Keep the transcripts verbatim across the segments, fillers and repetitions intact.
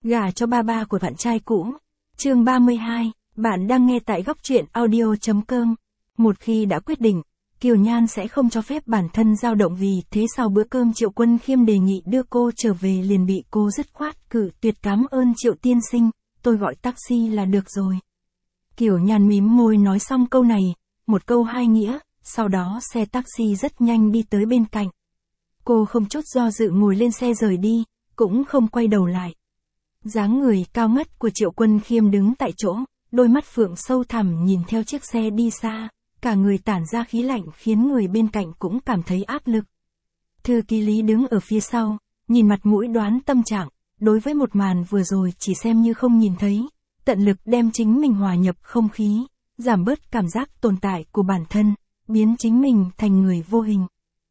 Gả cho ba ba của bạn trai cũ. Chương ba mươi hai, bạn đang nghe tại góc truyện audio chấm com. Một khi đã quyết định, Kiều Nhan sẽ không cho phép bản thân dao động, vì thế sau bữa cơm Triệu Quân Khiêm đề nghị đưa cô trở về liền bị cô dứt khoát cự tuyệt. Cảm ơn Triệu tiên sinh, tôi gọi taxi là được rồi. Kiều Nhan mím môi nói xong câu này, một câu hai nghĩa, sau đó xe taxi rất nhanh đi tới bên cạnh. Cô không chút do dự ngồi lên xe rời đi, cũng không quay đầu lại. Dáng người cao ngất của Triệu Quân Khiêm đứng tại chỗ, đôi mắt phượng sâu thẳm nhìn theo chiếc xe đi xa, cả người tản ra khí lạnh khiến người bên cạnh cũng cảm thấy áp lực. Thư ký Lý đứng ở phía sau, nhìn mặt mũi đoán tâm trạng, đối với một màn vừa rồi chỉ xem như không nhìn thấy, tận lực đem chính mình hòa nhập không khí, giảm bớt cảm giác tồn tại của bản thân, biến chính mình thành người vô hình.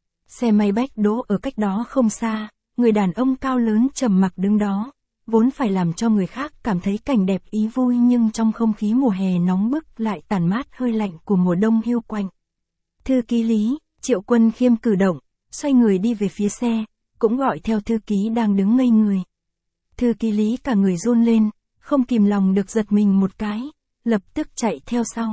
Xe máy bách đỗ ở cách đó không xa, người đàn ông cao lớn trầm mặc đứng đó, vốn phải làm cho người khác cảm thấy cảnh đẹp ý vui, nhưng trong không khí mùa hè nóng bức lại tản mát hơi lạnh của mùa đông hiu quạnh. Thư ký Lý, Triệu Quân Khiêm cử động, xoay người đi về phía xe, cũng gọi theo thư ký đang đứng ngây người. Thư ký Lý cả người run lên, không kìm lòng được giật mình một cái, lập tức chạy theo sau.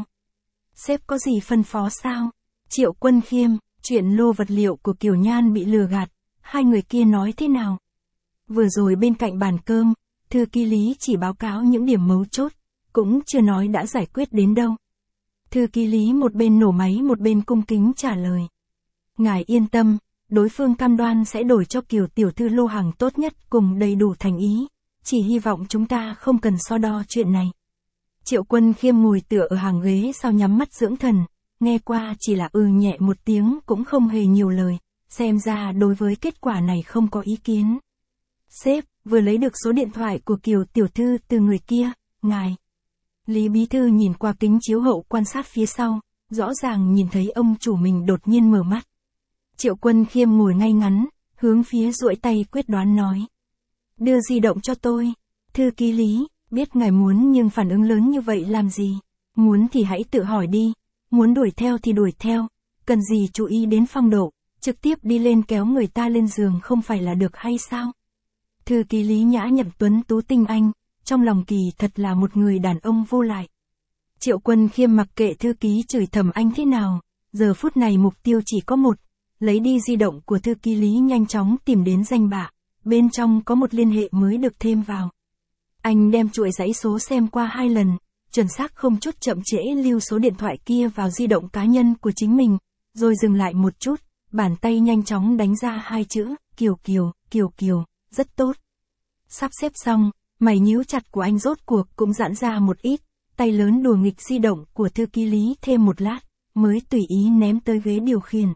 Sếp có gì phân phó sao? Triệu Quân Khiêm, chuyện lô vật liệu của Kiều Nhan bị lừa gạt, hai người kia nói thế nào? Vừa rồi bên cạnh bàn cơm, thư ký Lý chỉ báo cáo những điểm mấu chốt, cũng chưa nói đã giải quyết đến đâu. Thư ký Lý một bên nổ máy một bên cung kính trả lời. Ngài yên tâm, đối phương cam đoan sẽ đổi cho Kiều tiểu thư lô hàng tốt nhất cùng đầy đủ thành ý, chỉ hy vọng chúng ta không cần so đo chuyện này. Triệu Quân Khiêm ngồi tựa ở hàng ghế sau nhắm mắt dưỡng thần, nghe qua chỉ là ừ nhẹ một tiếng cũng không hề nhiều lời, xem ra đối với kết quả này không có ý kiến. Sếp, vừa lấy được số điện thoại của Kiều tiểu thư từ người kia, ngài. Lý bí thư nhìn qua kính chiếu hậu quan sát phía sau, rõ ràng nhìn thấy ông chủ mình đột nhiên mở mắt. Triệu Quân Khiêm ngồi ngay ngắn, hướng phía duỗi tay quyết đoán nói. Đưa di động cho tôi. Thư ký Lý, biết ngài muốn nhưng phản ứng lớn như vậy làm gì? Muốn thì hãy tự hỏi đi, muốn đuổi theo thì đuổi theo, cần gì chú ý đến phong độ, trực tiếp đi lên kéo người ta lên giường không phải là được hay sao? Thư ký Lý nhã nhặn tuấn tú tinh anh, trong lòng kỳ thật là một người đàn ông vô lại. Triệu Quân Khiêm mặc kệ thư ký chửi thầm anh thế nào, giờ phút này mục tiêu chỉ có một, lấy đi di động của thư ký Lý nhanh chóng tìm đến danh bạ, bên trong có một liên hệ mới được thêm vào. Anh đem chuỗi dãy số xem qua hai lần, chuẩn xác không chút chậm trễ lưu số điện thoại kia vào di động cá nhân của chính mình, rồi dừng lại một chút, bàn tay nhanh chóng đánh ra hai chữ, Kiều Kiều, Kiều Kiều. Rất tốt. Sắp xếp xong, mày nhíu chặt của anh rốt cuộc cũng giãn ra một ít, tay lớn đùa nghịch di động của thư ký Lý thêm một lát, mới tùy ý ném tới ghế điều khiển.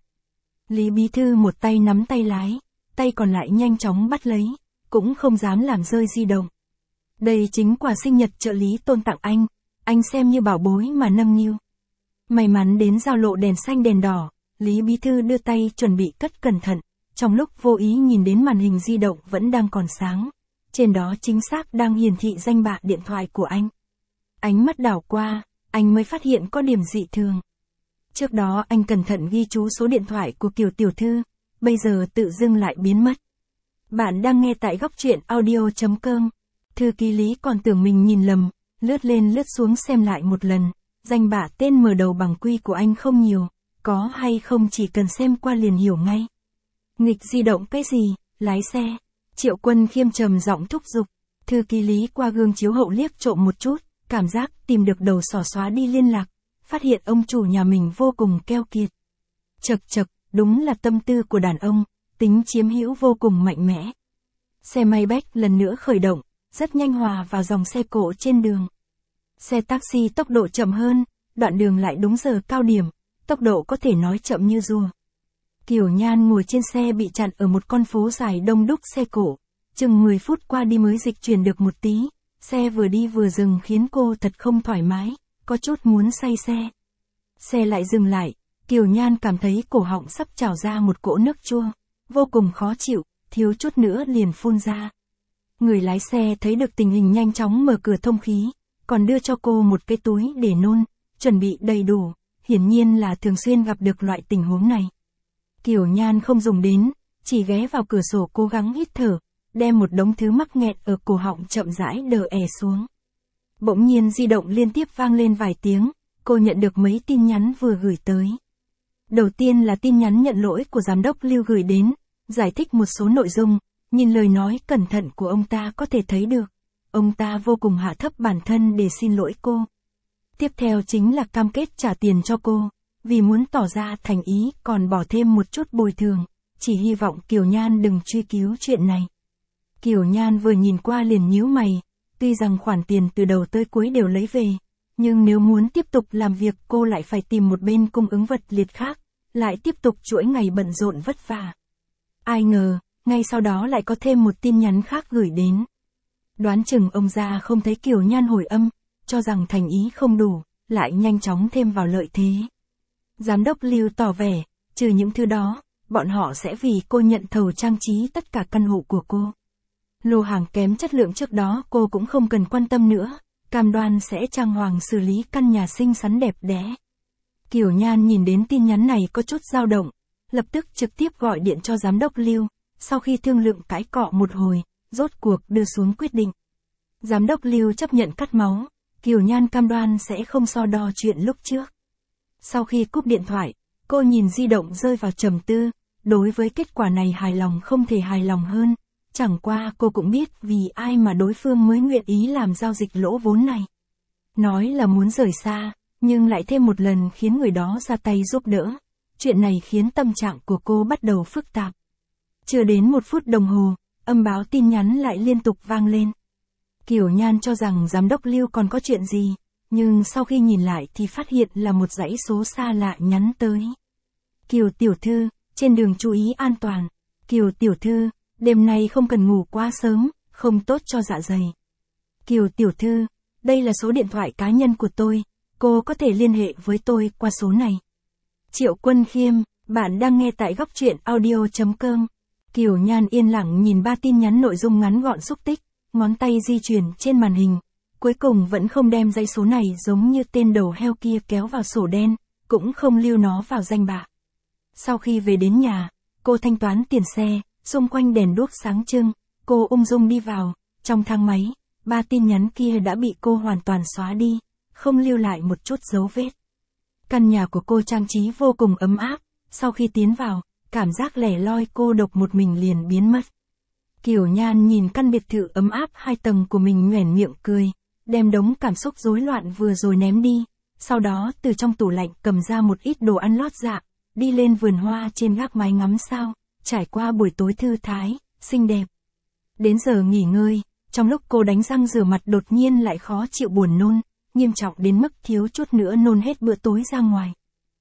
Lý bí thư một tay nắm tay lái, tay còn lại nhanh chóng bắt lấy, cũng không dám làm rơi di động. Đây chính quà sinh nhật trợ lý Tôn tặng anh, anh xem như bảo bối mà nâng niu. May mắn đến giao lộ đèn xanh đèn đỏ, Lý bí thư đưa tay chuẩn bị cất cẩn thận. Trong lúc vô ý nhìn đến màn hình di động vẫn đang còn sáng, trên đó chính xác đang hiển thị danh bạ điện thoại của anh. Ánh mắt đảo qua, anh mới phát hiện có điểm dị thường. Trước đó anh cẩn thận ghi chú số điện thoại của Kiều tiểu thư, bây giờ tự dưng lại biến mất. Bạn đang nghe tại góc truyện audio chấm com. Thư ký Lý còn tưởng mình nhìn lầm, lướt lên lướt xuống xem lại một lần, danh bạ tên mở đầu bằng quy của anh không nhiều, có hay không chỉ cần xem qua liền hiểu ngay. Nghịch di động cái gì, lái xe. Triệu Quân Khiêm trầm giọng thúc giục. Thư ký Lý qua gương chiếu hậu liếc trộm một chút, cảm giác tìm được đầu sỏ xóa đi liên lạc, phát hiện ông chủ nhà mình vô cùng keo kiệt. Chật chật, đúng là tâm tư của đàn ông, tính chiếm hữu vô cùng mạnh mẽ. Xe may bách lần nữa khởi động, rất nhanh hòa vào dòng xe cộ trên đường. Xe taxi tốc độ chậm hơn, đoạn đường lại đúng giờ cao điểm, tốc độ có thể nói chậm như rùa. Kiều Nhan ngồi trên xe bị chặn ở một con phố dài đông đúc xe cộ, chừng mười phút qua đi mới dịch chuyển được một tí, xe vừa đi vừa dừng khiến cô thật không thoải mái, có chút muốn say xe. Xe lại dừng lại, Kiều Nhan cảm thấy cổ họng sắp trào ra một cỗ nước chua, vô cùng khó chịu, thiếu chút nữa liền phun ra. Người lái xe thấy được tình hình nhanh chóng mở cửa thông khí, còn đưa cho cô một cái túi để nôn, chuẩn bị đầy đủ, hiển nhiên là thường xuyên gặp được loại tình huống này. Kiều Nhan không dùng đến, chỉ ghé vào cửa sổ cố gắng hít thở, đem một đống thứ mắc nghẹt ở cổ họng chậm rãi đờ è xuống. Bỗng nhiên di động liên tiếp vang lên vài tiếng, cô nhận được mấy tin nhắn vừa gửi tới. Đầu tiên là tin nhắn nhận lỗi của giám đốc Lưu gửi đến, giải thích một số nội dung, nhìn lời nói cẩn thận của ông ta có thể thấy được. Ông ta vô cùng hạ thấp bản thân để xin lỗi cô. Tiếp theo chính là cam kết trả tiền cho cô, vì muốn tỏ ra thành ý còn bỏ thêm một chút bồi thường, chỉ hy vọng Kiều Nhan đừng truy cứu chuyện này. Kiều Nhan vừa nhìn qua liền nhíu mày, tuy rằng khoản tiền từ đầu tới cuối đều lấy về, nhưng nếu muốn tiếp tục làm việc cô lại phải tìm một bên cung ứng vật liệt khác, lại tiếp tục chuỗi ngày bận rộn vất vả. Ai ngờ, ngay sau đó lại có thêm một tin nhắn khác gửi đến. Đoán chừng ông già không thấy Kiều Nhan hồi âm, cho rằng thành ý không đủ, lại nhanh chóng thêm vào lợi thế. Giám đốc Lưu tỏ vẻ, trừ những thứ đó, bọn họ sẽ vì cô nhận thầu trang trí tất cả căn hộ của cô. Lô hàng kém chất lượng trước đó cô cũng không cần quan tâm nữa, cam đoan sẽ trang hoàng xử lý căn nhà xinh xắn đẹp đẽ. Kiều Nhan nhìn đến tin nhắn này có chút dao động, lập tức trực tiếp gọi điện cho giám đốc Lưu, sau khi thương lượng cãi cọ một hồi, rốt cuộc đưa xuống quyết định. Giám đốc Lưu chấp nhận cắt máu, Kiều Nhan cam đoan sẽ không so đo chuyện lúc trước. Sau khi cúp điện thoại, cô nhìn di động rơi vào trầm tư, đối với kết quả này hài lòng không thể hài lòng hơn, chẳng qua cô cũng biết vì ai mà đối phương mới nguyện ý làm giao dịch lỗ vốn này. Nói là muốn rời xa, nhưng lại thêm một lần khiến người đó ra tay giúp đỡ, chuyện này khiến tâm trạng của cô bắt đầu phức tạp. Chưa đến một phút đồng hồ, âm báo tin nhắn lại liên tục vang lên. Kiều Nhan cho rằng giám đốc Lưu còn có chuyện gì, nhưng sau khi nhìn lại thì phát hiện là một dãy số xa lạ nhắn tới. Kiều tiểu thư, trên đường chú ý an toàn. Kiều tiểu thư, đêm nay không cần ngủ quá sớm, không tốt cho dạ dày. Kiều tiểu thư, đây là số điện thoại cá nhân của tôi, cô có thể liên hệ với tôi qua số này. Triệu Quân Khiêm, bạn đang nghe tại góc truyện audio chấm com. Kiều Nhan yên lặng nhìn ba tin nhắn nội dung ngắn gọn xúc tích, ngón tay di chuyển trên màn hình, cuối cùng vẫn không đem dãy số này giống như tên đầu heo kia kéo vào sổ đen, cũng không lưu nó vào danh bạ. Sau khi về đến nhà, cô thanh toán tiền xe, xung quanh đèn đuốc sáng trưng, cô ung dung đi vào, trong thang máy, ba tin nhắn kia đã bị cô hoàn toàn xóa đi, không lưu lại một chút dấu vết. Căn nhà của cô trang trí vô cùng ấm áp, sau khi tiến vào, cảm giác lẻ loi cô độc một mình liền biến mất. Kiều Nhan nhìn căn biệt thự ấm áp hai tầng của mình nhoẻn miệng cười, đem đống cảm xúc rối loạn vừa rồi ném đi, sau đó từ trong tủ lạnh cầm ra một ít đồ ăn lót dạ, đi lên vườn hoa trên gác mái ngắm sao, trải qua buổi tối thư thái, xinh đẹp. Đến giờ nghỉ ngơi, trong lúc cô đánh răng rửa mặt đột nhiên lại khó chịu buồn nôn, nghiêm trọng đến mức thiếu chút nữa nôn hết bữa tối ra ngoài.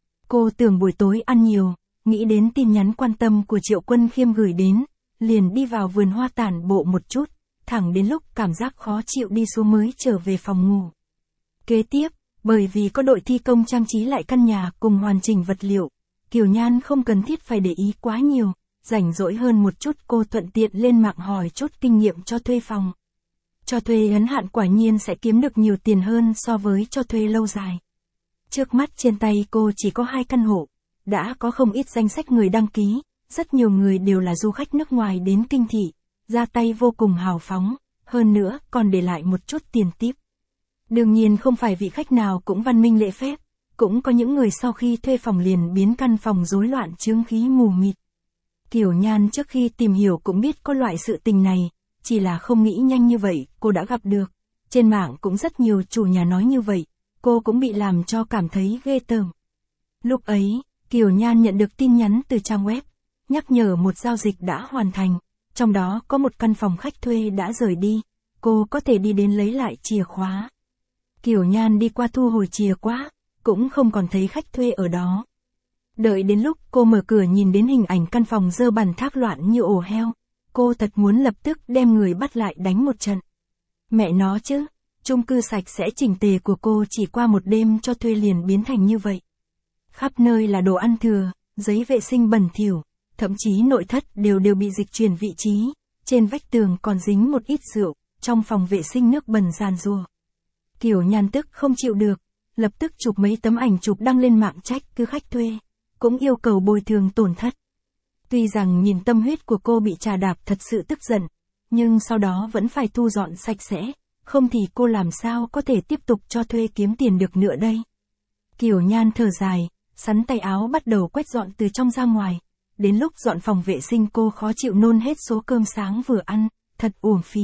Cô tưởng buổi tối ăn nhiều, nghĩ đến tin nhắn quan tâm của Triệu Quân Khiêm gửi đến, liền đi vào vườn hoa tản bộ một chút, thẳng đến lúc cảm giác khó chịu đi xuống mới trở về phòng ngủ. Kế tiếp, bởi vì có đội thi công trang trí lại căn nhà cùng hoàn chỉnh vật liệu, Kiều Nhan không cần thiết phải để ý quá nhiều, rảnh rỗi hơn một chút cô thuận tiện lên mạng hỏi chút kinh nghiệm cho thuê phòng. Cho thuê ngắn hạn quả nhiên sẽ kiếm được nhiều tiền hơn so với cho thuê lâu dài. Trước mắt trên tay cô chỉ có hai căn hộ, đã có không ít danh sách người đăng ký, rất nhiều người đều là du khách nước ngoài đến kinh thị, ra tay vô cùng hào phóng, hơn nữa còn để lại một chút tiền tip. Đương nhiên không phải vị khách nào cũng văn minh lễ phép, cũng có những người sau khi thuê phòng liền biến căn phòng rối loạn chướng khí mù mịt. Kiều Nhan trước khi tìm hiểu cũng biết có loại sự tình này, chỉ là không nghĩ nhanh như vậy cô đã gặp được. Trên mạng cũng rất nhiều chủ nhà nói như vậy, cô cũng bị làm cho cảm thấy ghê tởm. Lúc ấy, Kiều Nhan nhận được tin nhắn từ trang web, nhắc nhở một giao dịch đã hoàn thành, trong đó có một căn phòng khách thuê đã rời đi, cô có thể đi đến lấy lại chìa khóa. Kiều Nhan đi qua thu hồi chìa khóa, cũng không còn thấy khách thuê ở đó. Đợi đến lúc cô mở cửa nhìn đến hình ảnh căn phòng dơ bẩn thác loạn như ổ heo, cô thật muốn lập tức đem người bắt lại đánh một trận. Mẹ nó chứ, chung cư sạch sẽ chỉnh tề của cô chỉ qua một đêm cho thuê liền biến thành như vậy. Khắp nơi là đồ ăn thừa, giấy vệ sinh bẩn thỉu, thậm chí nội thất đều đều bị dịch chuyển vị trí, trên vách tường còn dính một ít rượu, trong phòng vệ sinh nước bẩn giàn giụa. Kiều Nhan tức không chịu được, lập tức chụp mấy tấm ảnh chụp đăng lên mạng trách cứ khách thuê, cũng yêu cầu bồi thường tổn thất. Tuy rằng nhìn tâm huyết của cô bị trà đạp thật sự tức giận, nhưng sau đó vẫn phải thu dọn sạch sẽ, không thì cô làm sao có thể tiếp tục cho thuê kiếm tiền được nữa đây. Kiều Nhan thở dài, sắn tay áo bắt đầu quét dọn từ trong ra ngoài. Đến lúc dọn phòng vệ sinh cô khó chịu nôn hết số cơm sáng vừa ăn, thật uổng phí.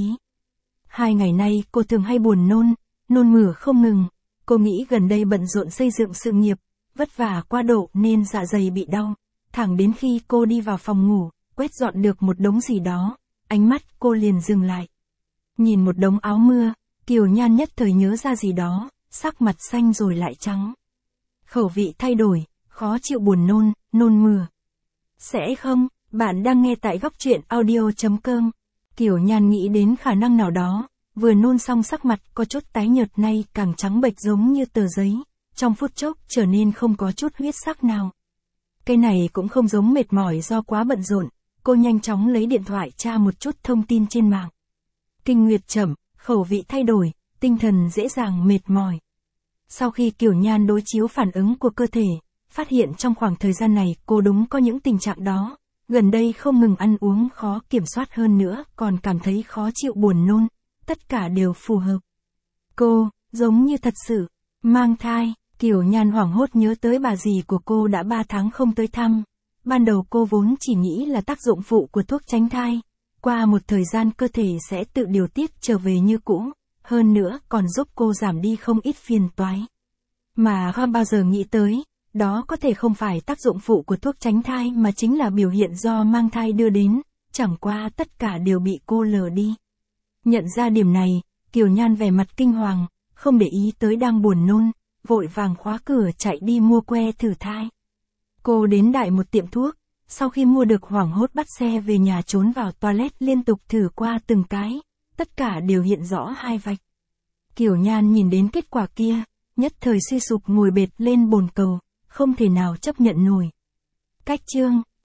Hai ngày nay cô thường hay buồn nôn, nôn mửa không ngừng. Cô nghĩ gần đây bận rộn xây dựng sự nghiệp, vất vả quá độ nên dạ dày bị đau. Thẳng đến khi cô đi vào phòng ngủ, quét dọn được một đống gì đó, ánh mắt cô liền dừng lại. Nhìn một đống áo mưa, Kiều Nhan nhất thời nhớ ra gì đó, sắc mặt xanh rồi lại trắng. Khẩu vị thay đổi, khó chịu buồn nôn, nôn mửa. Sẽ không, bạn đang nghe tại góc truyện audio.com. Kiều Nhan nghĩ đến khả năng nào đó, vừa nôn xong sắc mặt có chút tái nhợt nay càng trắng bệch giống như tờ giấy, trong phút chốc trở nên không có chút huyết sắc nào. Cái này cũng không giống mệt mỏi do quá bận rộn, cô nhanh chóng lấy điện thoại tra một chút thông tin trên mạng. Kinh nguyệt chậm, khẩu vị thay đổi, tinh thần dễ dàng mệt mỏi. Sau khi Kiều Nhan đối chiếu phản ứng của cơ thể, phát hiện trong khoảng thời gian này cô đúng có những tình trạng đó, gần đây không ngừng ăn uống khó kiểm soát hơn nữa, còn cảm thấy khó chịu buồn nôn, tất cả đều phù hợp. Cô, giống như thật sự, mang thai. Kiều Nhan hoảng hốt nhớ tới bà dì của cô đã ba tháng không tới thăm. Ban đầu cô vốn chỉ nghĩ là tác dụng phụ của thuốc tránh thai. Qua một thời gian cơ thể sẽ tự điều tiết trở về như cũ. Hơn nữa còn giúp cô giảm đi không ít phiền toái. Mà không bao giờ nghĩ tới, đó có thể không phải tác dụng phụ của thuốc tránh thai mà chính là biểu hiện do mang thai đưa đến. Chẳng qua tất cả đều bị cô lờ đi. Nhận ra điểm này, Kiều Nhan vẻ mặt kinh hoàng, không để ý tới đang buồn nôn. Vội vàng khóa cửa chạy đi mua que thử thai. Cô đến đại một tiệm thuốc, sau khi mua được hoảng hốt bắt xe về nhà trốn vào toilet liên tục thử qua từng cái, tất cả đều hiện rõ hai vạch. Kiều Nhan nhìn đến kết quả kia, nhất thời suy sụp ngồi bệt lên bồn cầu, không thể nào chấp nhận nổi. Cách chương